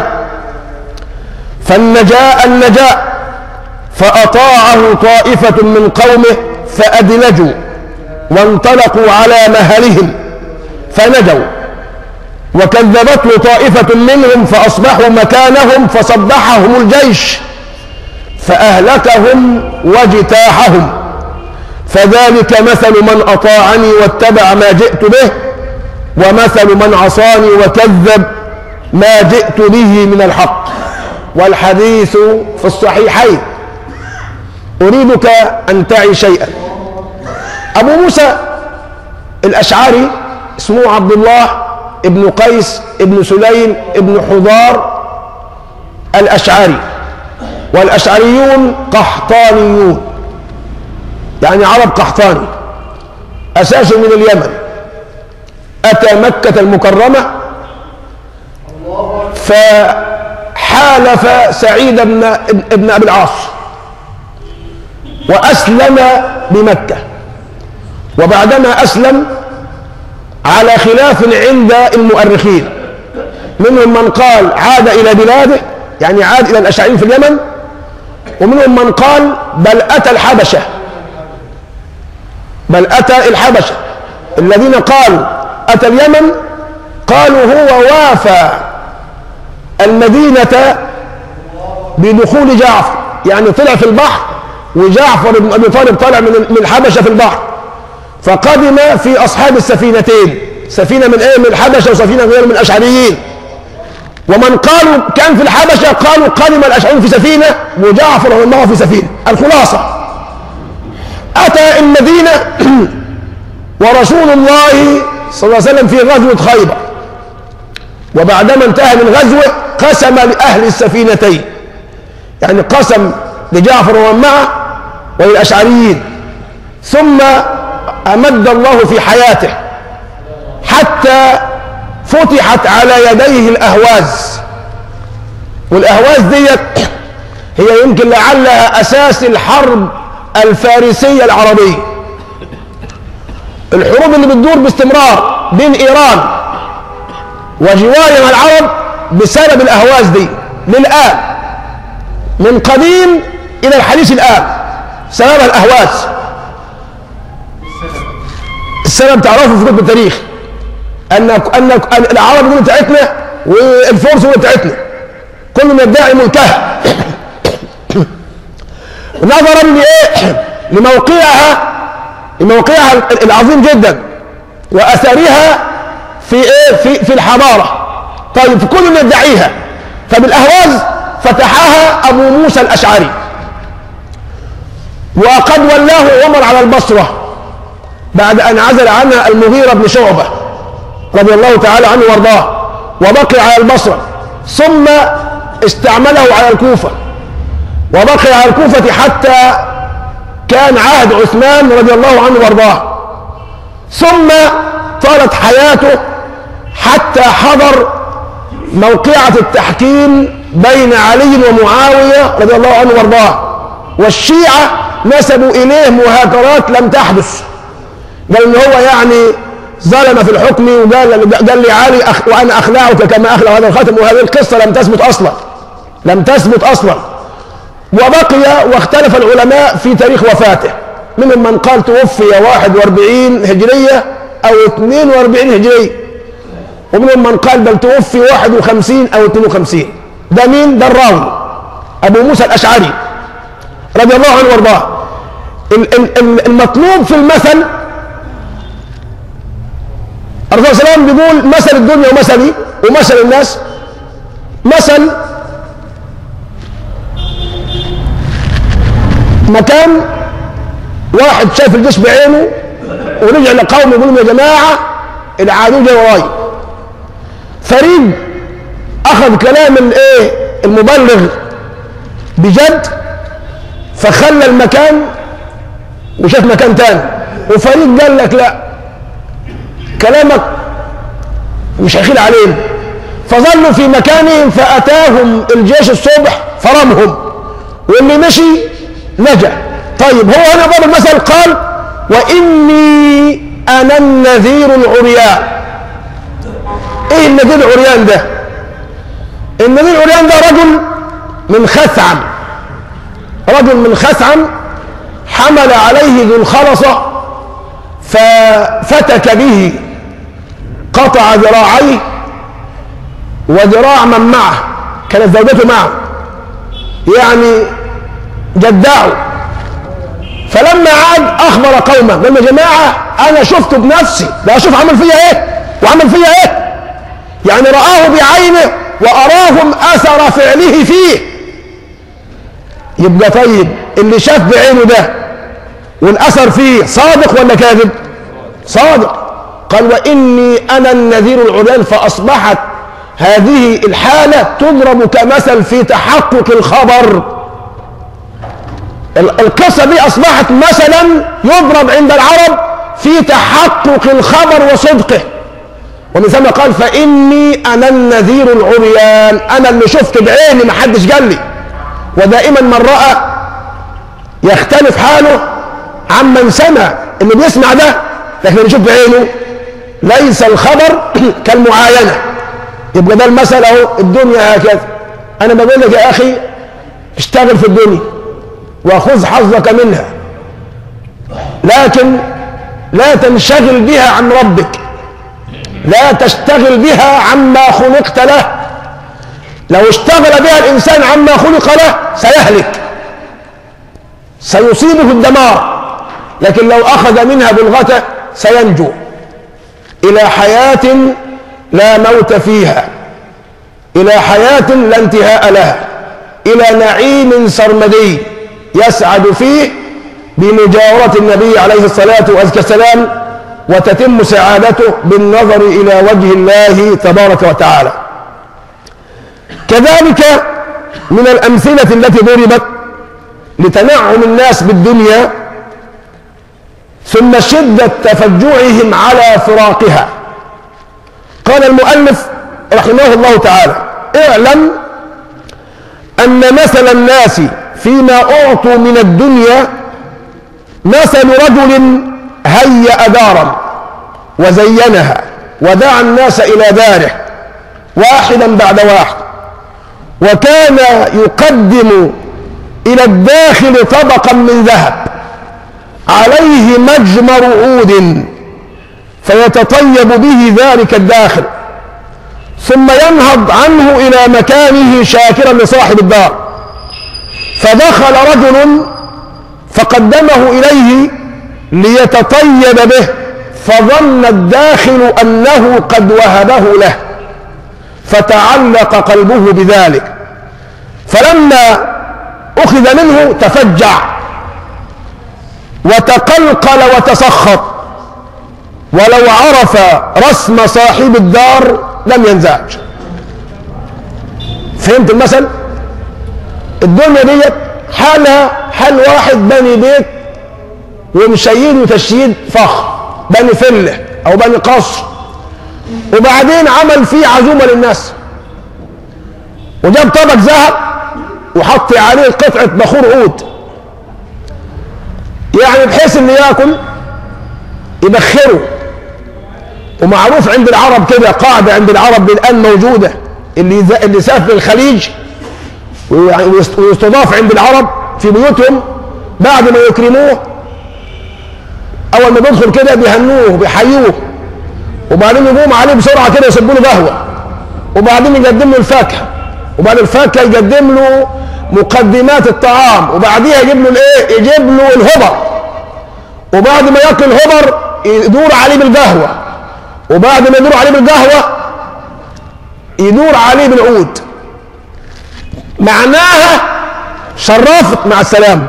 فالنجاء النجاء، فأطاعه طائفة من قومه فأدلجوا وانطلقوا على مهلهم فنجوا، وكذبته طائفة منهم فأصبحوا مكانهم فصبحهم الجيش فأهلكهم واجتاحهم. فذلك مثل من أطاعني واتبع ما جئت به، ومثل من عصاني وكذب ما جئت به من الحق. والحديث في الصحيحين. أريدك أن تعي شيئا. أبو موسى الأشعري اسمه عبد الله ابن قيس ابن سليم ابن حضار الأشعري، والأشعريون قحطانيون، يعني عرب قحطاني، أساسه من اليمن. أتى مكة المكرمة فحالف سعيد بن ابن أبي العاص وأسلم بمكة، وبعدما أسلم على خلاف عند المؤرخين، منهم من قال عاد إلى بلاده، يعني عاد إلى الأشعريين في اليمن، ومنهم من قال بل أتى الحبشة، بل أتى الحبشة. الذين قالوا أتى اليمن قالوا هو وافى المدينة بدخول جعفر، يعني طلع في البحر وجعفر بن أبي طالب طلع من الحبشة في البحر، فقدم في أصحاب السفينتين، سفينة من إيه؟ من الحبشة وسفينة غير من الأشعريين. ومن قالوا كان في الحبشة قالوا قدم الأشعريين في سفينة وجعفر رضي الله في سفينة. الخلاصة أتى المدينة ورسول الله صلى الله عليه وسلم في غزوة خيبر، وبعدما انتهى من غزوة قسم لأهل السفينتين، يعني قسم لجعفر ومن معه وللأشعريين، ثم أمد الله في حياته حتى فتحت على يديه الأهواز. والأهواز دي هي يمكن لعلها أساس الحرب الفارسية العربية، الحروب اللي بتدور باستمرار بين إيران وجوارها العرب بسبب الأهواز دي للآن، من قديم إلى الحديث الآن سببها الأهواز. السبب تعرفوا في كتب التاريخ أن أن العرب دول بتاعتنا والفرس دول بتاعتنا، كل يدعي ملكها نظرا لإيه؟ لموقعها لموقعها العظيم جدا وأثرها في إيه؟ في في الحضارة. طيب في كل يدعيها، فبالأهواز فتحها أبو موسى الأشعري، وقد ولاه عمر على البصرة بعد أن عزل عنها المغيرة بن شعبة رضي الله تعالى عنه وارضاه، وبقي على البصرة، ثم استعمله على الكوفة، وبقي على الكوفة حتى كان عهد عثمان رضي الله عنه وارضاه، ثم طالت حياته حتى حضر موقعة التحكيم بين علي ومعاوية رضي الله عنه وارضاه، والشيعة نسبوا إليه مهاترات لم تحدث، قال إن هو يعني ظلم في الحكم، وقال قال لي علي أخ وأنا أخلعك كما أخلع هذا الخاتم، وهذه القصة لم تثبت أصلا لم تثبت أصلا وبقي واختلف العلماء في تاريخ وفاته، منهم من قال توفي واحد وأربعين هجرية أو اثنين وأربعين هجرية، ومنهم من قال بل توفي واحد وخمسين أو اثنين وخمسين. ده مين؟ ده الراوي أبو موسى الأشعري رضي الله عنه وارضاه. المطلوب في المثل، الرسول صلى الله عليه وسلم بيقول مثل الدنيا ومثلي ومثل الناس، مثل مكان واحد شاف الجيش بعينه ورجع لقومه يقول لهم يا جماعة العدو جاي ورايا. فريد اخذ كلام الايه المبلغ بجد، فخلى المكان وشاف مكان تاني. وفريد قال لك لا، كلامك مش هيخيل علينا. فظلوا في مكانهم، فاتاهم الجيش الصبح فرمهم، واللي مشي نجا. طيب هو هنا ضرب المثل قال واني انا النذير العريان. ايه النذير العريان ده؟ النذير العريان ده رجل من خثعم، رجل من خثعم حمل عليه ذو الخلصة ففتك به، قطع ذراعيه وذراع من معه، كانت زوجته معه، يعني جدعه. فلما عاد اخبر قومه، قال يا جماعه انا شفته بنفسي، لا اشوف عمل فيا ايه وعمل فيا ايه، يعني رآه بعينه واراهم اثر فعله فيه. يبقى طيب اللي شاف بعينه ده والاثر فيه صادق ولا كاذب؟ صادق. قال واني انا النذير العريان، فاصبحت هذه الحاله تضرب كمثل في تحقق الخبر. القصه دي اصبحت مثلا يضرب عند العرب في تحقق الخبر وصدقه. ومن ثم قال فاني انا النذير العريان، انا اللي شفت بعيني ما حدش قال لي. ودائما من راى يختلف حاله عمن سمع. اللي بيسمع ده لكن اللي يشوف بعينه ليس الخبر كالمعاينه. يبقى ده المثل اهو، الدنيا هكذا. انا بقول لك يا اخي اشتغل في الدنيا وخذ حظك منها، لكن لا تنشغل بها عن ربك، لا تشتغل بها عما خلقت له. لو اشتغل بها الانسان عما خلق له سيهلك، سيصيبه الدمار. لكن لو اخذ منها بلغته سينجو الى حياة لا موت فيها، الى حياة لا انتهاء لها، الى نعيم سرمدي يسعد فيه بمجاورة النبي عليه الصلاة والسلام، وتتم سعادته بالنظر إلى وجه الله تبارك وتعالى. كذلك من الأمثلة التي ضربت لتنعم الناس بالدنيا ثم شدة تفجعهم على فراقها، قال المؤلف رحمه الله تعالى اعلم أن مثل الناس فيما أعطوا من الدنيا مثل رجل هيأ دارا وزينها ودعا الناس إلى داره واحدا بعد واحد، وكان يقدم إلى الداخل طبقا من ذهب عليه مجمر عود فيتطيب به ذلك الداخل، ثم ينهض عنه إلى مكانه شاكرا لصاحب الدار. فدخل رجل فقدمه إليه ليتطيب به، فظن الداخل أنه قد وهبه له، فتعلق قلبه بذلك، فلما أخذ منه تفجع وتقلقل وتسخط، ولو عرف رسم صاحب الدار لم ينزعج. فهمت المثل؟ الدنيا ديت حالها حال واحد بني بيت ومشيد تشييد فخر، بني فله او بني قصر، وبعدين عمل فيه عزومه للناس وجاب طبق ذهب وحط عليه قطعه بخور عود، يعني بحيث اللي ياكل يبخره. ومعروف عند العرب كده قاعده عند العرب الان موجوده، اللي اللي سافر الخليج ويستضاف عند العرب في بيوتهم بعد ما يكرموه اول ما بيدخل كده بيهنوه بيحيوه، وبعدين يقوم عليه بسرعه كده يسبوا له قهوه، وبعدين يقدم له الفاكهه، وبعد الفاكهه يقدم له مقدمات الطعام، وبعديها يجيب له الايه؟ يجيب له الهبر، وبعد ما ياكل الهبر يدور عليه بالقهوه، وبعد ما يدور عليه بالقهوه يدور عليه بالعود. معناها شرفت مع السلامه.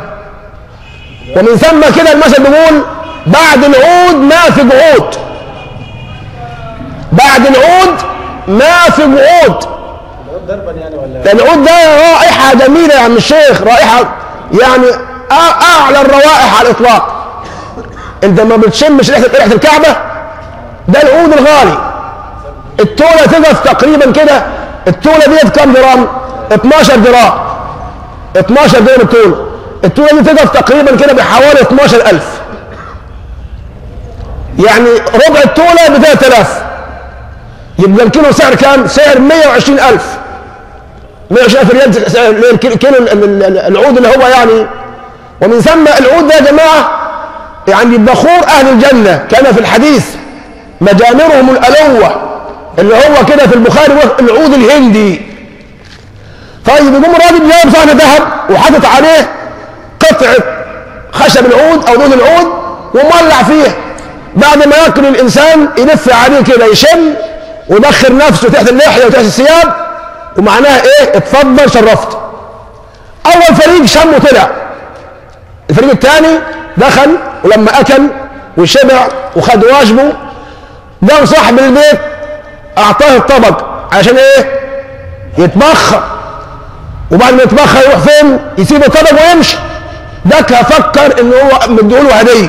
ومن ثم كده المثل بيقول بعد العود ما في قعود. بعد العود ما في جعود. ده العود ده رائحة جميلة يا عم الشيخ، رائحة يعني أعلى الروائح على الإطلاق. أنت ما بتشمش ريحة الكعبة، ده العود الغالي. التولة تقف تقريبا كده، التولة دي كام جرام؟ اتناشر جرام، اتناشر جرام التولة. التولة دي تقف تقريبا كده بحوالي اتناشر ألف، يعني ربع التولة ب ثلاثة آلاف. يبقى الكيلو سعر كام؟ سعر مية وعشرين ألف، مية وعشرين ألف ريال كيلو العود اللي هو يعني. ومن ثم العود ده يا جماعة يعني بخور أهل الجنة، كان في الحديث مجامرهم الألوة اللي هو كده في البخاري العود الهندي. طيب يقوم الراجل جايب صحن ذهب وحاطط عليه قطعة خشب العود أو لون العود ومولع فيه. بعد ما ياكل الإنسان يلف عليه كده، يشم ويبخر نفسه تحت اللحية وتحت الثياب، ومعناها إيه؟ اتفضل شرفت. أول فريق شمه طلع، الفريق الثاني دخل، ولما أكل وشبع وخد واجبه قام صاحب البيت أعطاه الطبق عشان إيه؟ يتبخر. وبعد ما يتبخر يروح فين؟ يسيب الطبق ويمشي. دكها فكر إنه هو مديله هدية،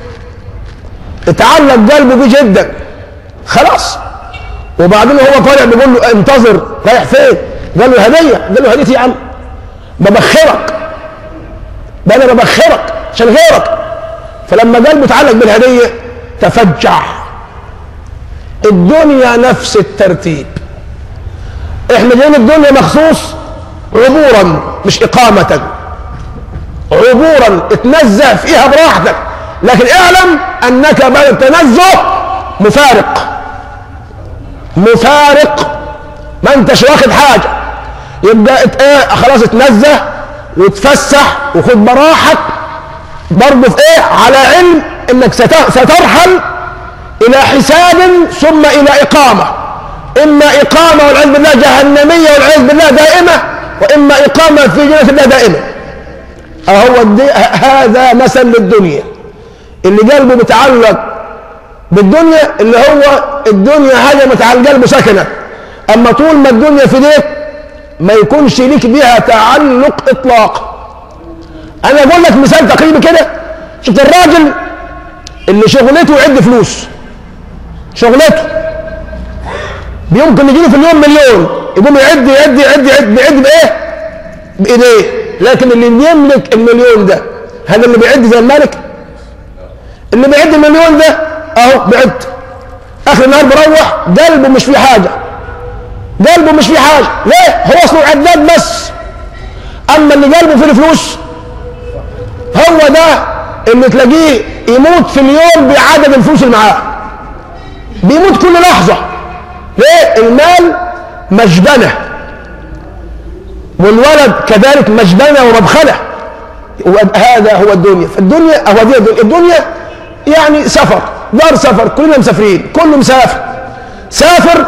اتعلق قلبه بيه جدا، خلاص. وبعدين هو طالع بيقول له انتظر، رايح فين؟ قال له هدية. قال له هديتي يا عم؟ ببخرك، ده انا ببخرك عشان غيرك. فلما قلبه اتعلق بالهدية تفجع. الدنيا نفس الترتيب، احنا جايين الدنيا مخصوص عبورا مش إقامة، عبورا اتنزه فيها براحتك، لكن اعلم انك بعد التنزه مفارق، مفارق ما انتش واخد حاجة. يبقى ايه؟ خلاص اتنزه وتفسح وخد براحك، برضه في ايه؟ على علم انك سترحل الى حساب ثم الى اقامة، اما اقامة والعياذ بالله جهنمية والعياذ بالله دائمة، واما اقامة في جنة الله دائمة. اهو هذا مثل للدنيا اللي قلبه متعلق بالدنيا، اللي هو الدنيا هجمت على القلب سكنت. اما طول ما الدنيا في ايديك ما يكونش ليك بها تعلق اطلاق. انا اقول لك مثال تقريبي كده. شفت الراجل اللي شغلته يعد فلوس، شغلته بيمكن يجيله في اليوم مليون، يقوم يعد يعد يعد يعد بيعد بايه؟ بايديه. لكن اللي يملك المليون ده، هذا اللي بيعد زي الملك؟ اللي بيعد المليون ده اهو بيعد، اخر النهار بروح قلبه مش في حاجه، قلبه مش في حاجه. ليه؟ هو اصله عداد بس. اما اللي قلبه في الفلوس هو ده اللي تلاقيه يموت في اليوم بعدد الفلوس اللي معاه، بيموت كل لحظه. ليه؟ المال مجبنه، والولد كذلك مجبنه ومبخله. هذا هو الدنيا. فالدنيا هو دي الدنيا. الدنيا يعني سفر، دار سفر، كلنا مسافرين، كله مسافر. سافر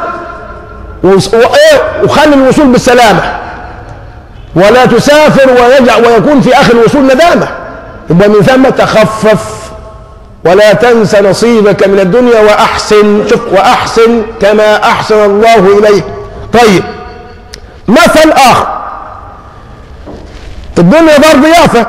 وخلي الوصول بالسلامة، ولا تسافر ويجع ويكون في آخر الوصول ندامة. يبقى من ثم تخفف ولا تنس نصيبك من الدنيا وأحسن. شوف، وأحسن كما أحسن الله إليك. طيب مثل آخر، الدنيا دار ضيافة.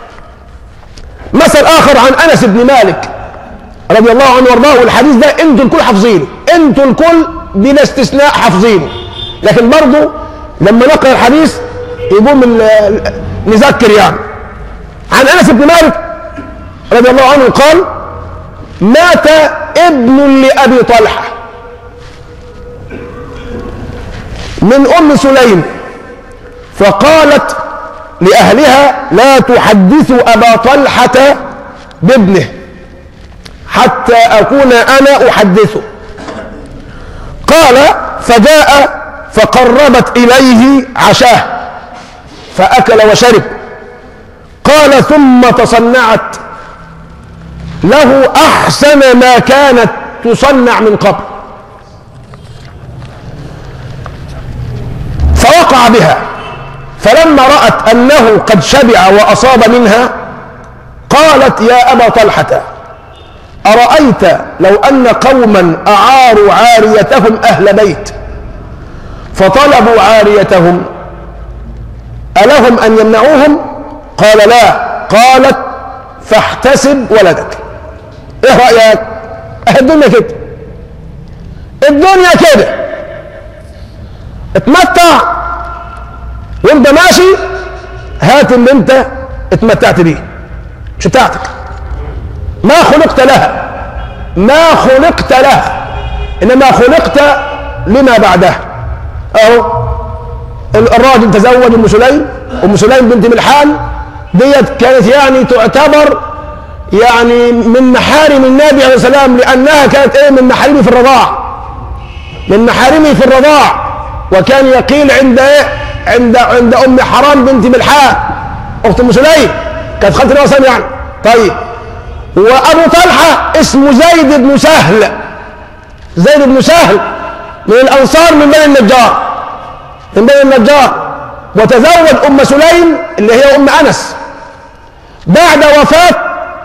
مثل آخر عن أنس بن مالك رضي الله عنه وارضاه، والحديث ده انتوا الكل حافظينه، انتوا الكل بلا استثناء حافظينه، لكن برضه لما نقرأ الحديث يقوم نذكر يعني. عن أنس بن مالك رضي الله عنه قال: مات ابن لأبي طلحة من أم سليم، فقالت لأهلها: لا تحدثوا أبا طلحة بابنه حتى أكون أنا أحدثه. قال: فجاء فقربت إليه عشاه فأكل وشرب. قال: ثم تصنعت له أحسن ما كانت تصنع من قبل، فوقع بها. فلما رأت أنه قد شبع وأصاب منها قالت: يا أبا طلحة، أرأيت لو أن قوما أعاروا عاريتهم أهل بيت فطلبوا عاريتهم ألهم أن يمنعوهم؟ قال لا. قالت فاحتسب ولدك. ايه رأيك؟ اه الدنيا كده، الدنيا كده، اتمتع وانت ماشي، هات اللي انت اتمتعت بيه، مش بتاعتك، ما خلقت لها، ما خلقت لها، انما خلقت لما بعدها. اهو الراجل تزوج ام سليم، ام سليم بنت ملحان ديت كانت يعني تعتبر يعني من محارم النبي عليه السلام، لانها كانت ايه من محارمه في الرضاع، من محارمه في الرضاع. وكان يقيل عند ايه عند عند ام حرام بنت ملحان اخت ام سليم، كانت خالة النبي صلى الله عليه وسلم يعني. طيب، وابو طلحه اسمه زيد بن سهل، زيد بن سهل من الانصار من بني النجار، من بني النجار، وتزوج ام سليم اللي هي ام انس بعد وفاه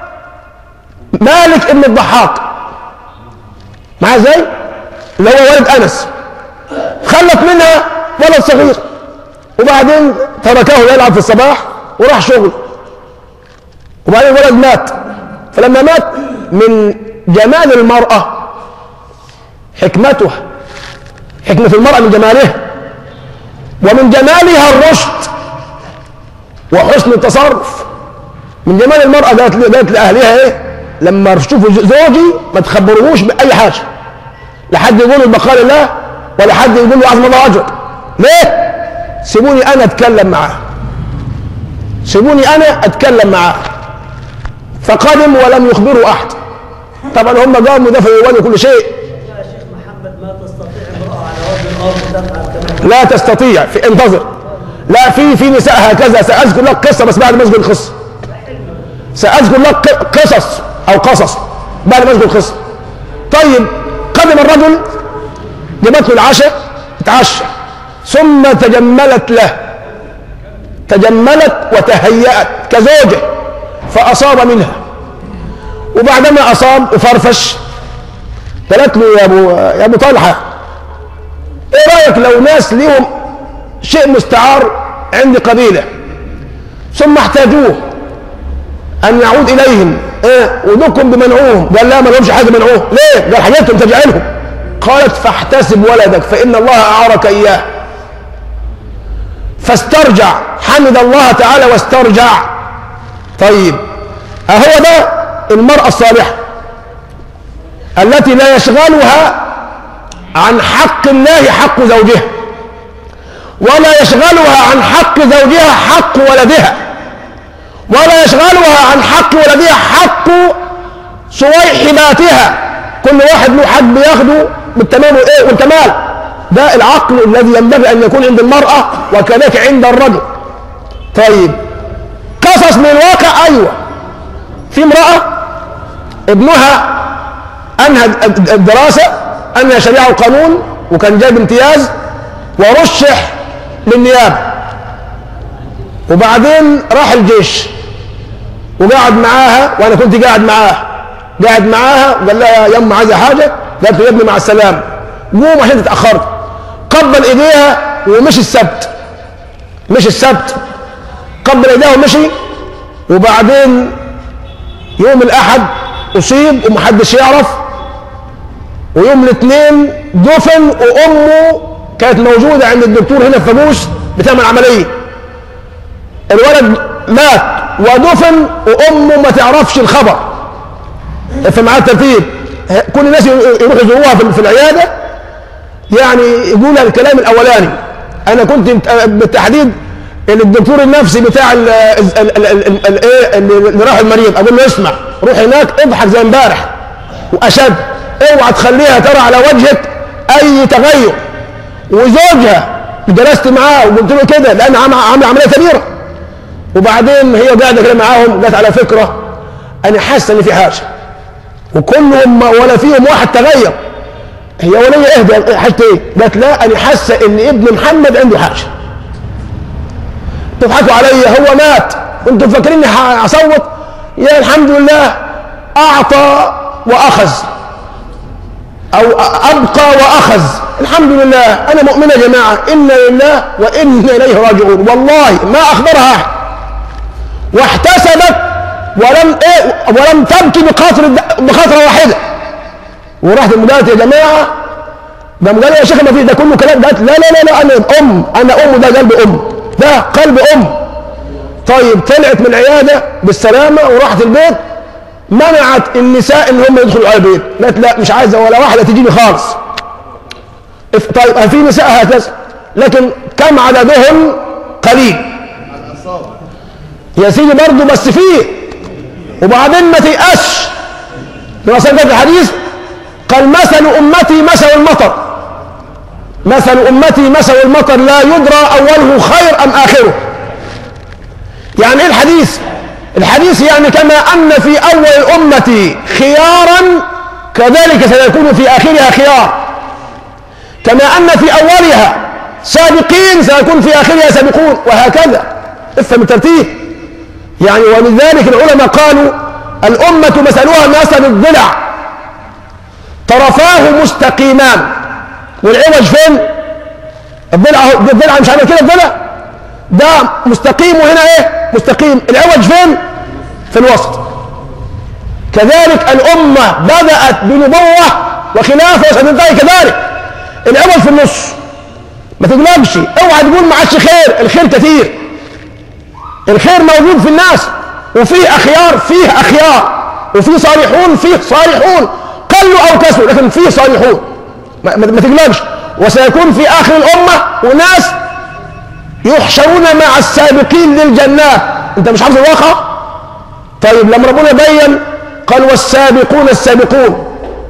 مالك ابن الضحاك، معاه ازاي؟ اللي هو والد انس، خلت منها ولد صغير، وبعدين تركه يلعب في الصباح وراح شغل، وبعدين الولد مات. فلما مات، من جمال المرأة حكمتها، حكمة المرأة من جمالها ومن جمالها الرشد وحسن التصرف. من جمال المرأة قالت لأهلها ايه؟ لما تشوفوا زوجي ما تخبروهوش بأي حاجة، لا حد يقول البقاء لله ولا حد يقول له عظم الله أجرك. ليه؟ سيبوني أنا أتكلم معاه، سيبوني أنا أتكلم معاه. فقدم ولم يخبروا أحد. طبعا هم قاموا دفعوا يولوا كل شيء. يا شيخ محمد ما تستطيع امرأة على وجه الأرض تفعل كما لا تستطيع. في انتظر، لا في في نساء هكذا. سأذكر لك قصة بس بعد ما أذكر القصة. سأذكر لك قصص أو قصص بعد ما أذكر القصة. طيب، قدم الرجل، جابت له العشاء، اتعشى، ثم تجملت له، تجملت وتهيأت كزوجه، فأصاب منها. وبعدما أصاب وفرفش قالت له يا أبو يا أبو طلحة، إيه رأيك لو ناس ليهم شيء مستعار عند قبيلة ثم احتاجوه أن يعود إليهم، إيه ودكم بمنعوهم؟ قال لا، ما لهمش حاجة منعوه. ليه؟ قال حاجتهم ترجع لهم. قالت فاحتسب ولدك فإن الله أعارك إياه. فاسترجع، حمد الله تعالى واسترجع. طيب، أهو ده المرأة الصالحة التي لا يشغلها عن حق الله حق زوجها، ولا يشغلها عن حق زوجها حق ولدها، ولا يشغلها عن حق ولدها حق صويحباتها. كل واحد له حق بياخده بالتمام وايه والكمال. ده العقل الذي ينبغي ان يكون عند المرأة وكذلك عند الرجل. طيب، قصص من الواقع. ايوه، في امرأة ابنها انهى الدراسة، انهى شريعة القانون، وكان جايب امتياز ورشح للنيابة، وبعدين راح الجيش وقعد معاها، وانا كنت قاعد معاها، قاعد معاها وقال لها يا يما عايزه حاجه؟ قالت له يا ابني مع السلامه، قوم عشان اتاخرت. قبل ايديها ومشي السبت، مشي السبت قبل ايديها ومشي. وبعدين يوم الاحد اصيب ومحدش يعرف، ويوم الاثنين دفن، وامه كانت موجوده عند الدكتور هنا في فاجوس بتعمل عمليه. الولد مات ودفن وامه ما تعرفش الخبر. فمعاه الترتيب، كل الناس يروحوا يزوروها في العياده، يعني يقولها الكلام الاولاني. انا كنت بالتحديد الدكتور النفسي بتاع الايه اللي راح المريض، اقول له اسمع، روح هناك اضحك زي امبارح واشد، اوعى تخليها ترى على وجهك اي تغير. وزوجها جلست معاه وقلت له كده لان عامله عمليه كبيره. وبعدين هي قاعده كده معاهم، قالت على فكره انا حاسه ان في حاجه، وكلهم ولا فيهم واحد تغير. هي وليه اهدى حاجه ايه؟ قالت لا، انا حاسه ان ابن محمد عنده حاجه. تضحكوا عليا، هو مات، انتوا فاكريني هصوت؟ يا الحمد لله اعطى وأخذ أو أبقى وأخذ. الحمد لله أنا مؤمن يا جماعة، إنا لله وإنا إليه راجعون. والله ما أخبرها أحد واحتسبت ولم إيه ولم تبكي بخاطر بخاطر واحدة. ورحت المديرة يا جماعة، ده قال يا شيخ ما فيش، ده كله كلام. قالت لا لا لا لا أنا أم، أنا أم، ده قلب أم، ده قلب أم. طيب طلعت من العيادة بالسلامة وراحت البيت، منعت النساء ان هم يدخلوا على البيت. قالت لا مش عايزه ولا واحده تجيني خالص. طيب في نساء هكذا، لكن كم عددهم؟ قليل يا سيدي برضه، بس فيه. وبعدين ما تيأسش، مثلا في الحديث قال مثل امتي مثل المطر، مثل امتي مثل المطر لا يدرى اوله خير ام اخره. يعني ايه الحديث؟ الحديث يعني كما أن في أول الأمة خيارا كذلك سيكون في آخرها خيار، كما أن في أولها سابقين سيكون في آخرها سابقون، وهكذا. افهم الترتيب. يعني ولذلك العلماء قالوا الأمة مثلها مثل الضلع، طرفاه مستقيمان والعوج فين؟ الضلع الضلع مش عامل كده، الضلع ده مستقيم وهنا ايه؟ مستقيم. العوج فين؟ في الوسط. كذلك الأمة بدأت بنبوة وخلافة وستنتهي كذلك. العوج في النص، ما تقلقش، اوعى تقول ما عادش خير، الخير كثير، الخير موجود في الناس، وفيه أخيار فيه أخيار، وفيه صالحون فيه صالحون، قلوا أو كسروا لكن فيه صالحون، ما, ما تقلقش. وسيكون في آخر الأمة وناس يحشرون مع السابقين للجنات. انت مش حافظ الواقع؟ طيب لما ربنا بين قال والسابقون السابقون،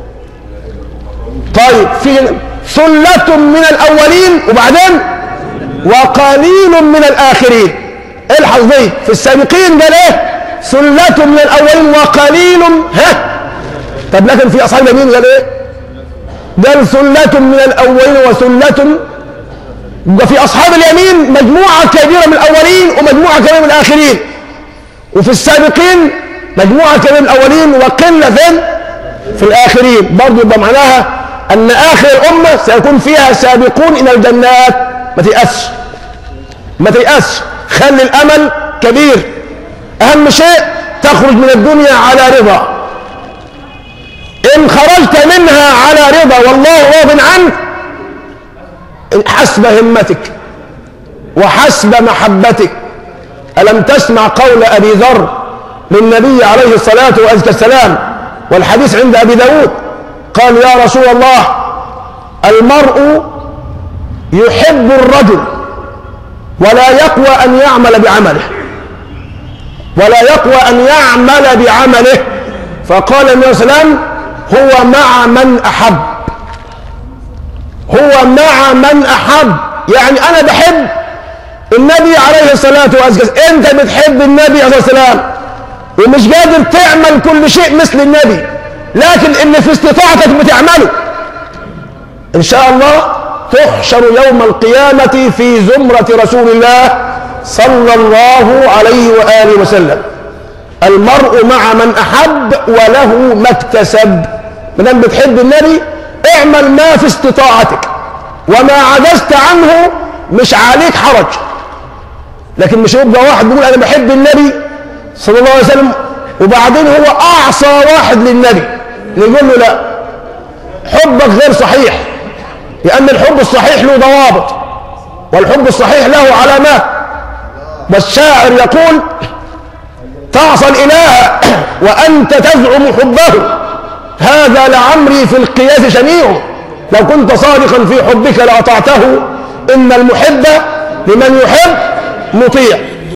طيب في ثلة من الأولين وبعدين وقليل من الآخرين. الحظ دي في السابقين قال ايه؟ ثلة من الأولين وقليل ها. طب لكن في أصحاب اليمين قال ايه؟ قال ثلة من الأولين وثلة. وفي أصحاب اليمين مجموعة كبيرة من الأولين ومجموعة كبيرة من الآخرين، وفي السابقين مجموعة كبيرة من الأولين وقلة فين؟ في الآخرين. برضو يبقى معناها أن آخر الأمة سيكون فيها سابقون إلى الجنات. ما تيأسش، ما تيأسش، خلي الأمل كبير. أهم شيء تخرج من الدنيا على رضا. إن خرجت منها على رضا والله راض عنك حسب همتك وحسب محبتك. ألم تسمع قول أبي ذر للنبي عليه الصلاة والسلام والحديث عند أبي داود؟ قال يا رسول الله المرء يحب الرجل ولا يقوى أن يعمل بعمله، ولا يقوى أن يعمل بعمله. فقال النبي صلى الله عليه وسلم هو مع من أحب، هو مع من أحب. يعني أنا بحب النبي عليه الصلاة والسلام، أنت بتحب النبي عليه الصلاة والسلام ومش قادر تعمل كل شيء مثل النبي، لكن اللي في استطاعتك بتعمله. إن شاء الله تحشر يوم القيامة في زمرة رسول الله صلى الله عليه وآله وسلم. المرء مع من أحب وله ما اكتسب. ما دام بتحب النبي اعمل ما في استطاعتك، وما عجزت عنه مش عليك حرج. لكن مش يبقى واحد بيقول انا بحب النبي صلى الله عليه وسلم وبعدين هو اعصى واحد للنبي، نقول له لا، حبك غير صحيح، لان الحب الصحيح له ضوابط والحب الصحيح له علامات. والشاعر يقول تعصى الاله وانت تزعم حبه، هذا لعمري في القياس شنيع، لو كنت صادقا في حبك لأطعته، إن المحب لمن يحب مطيع.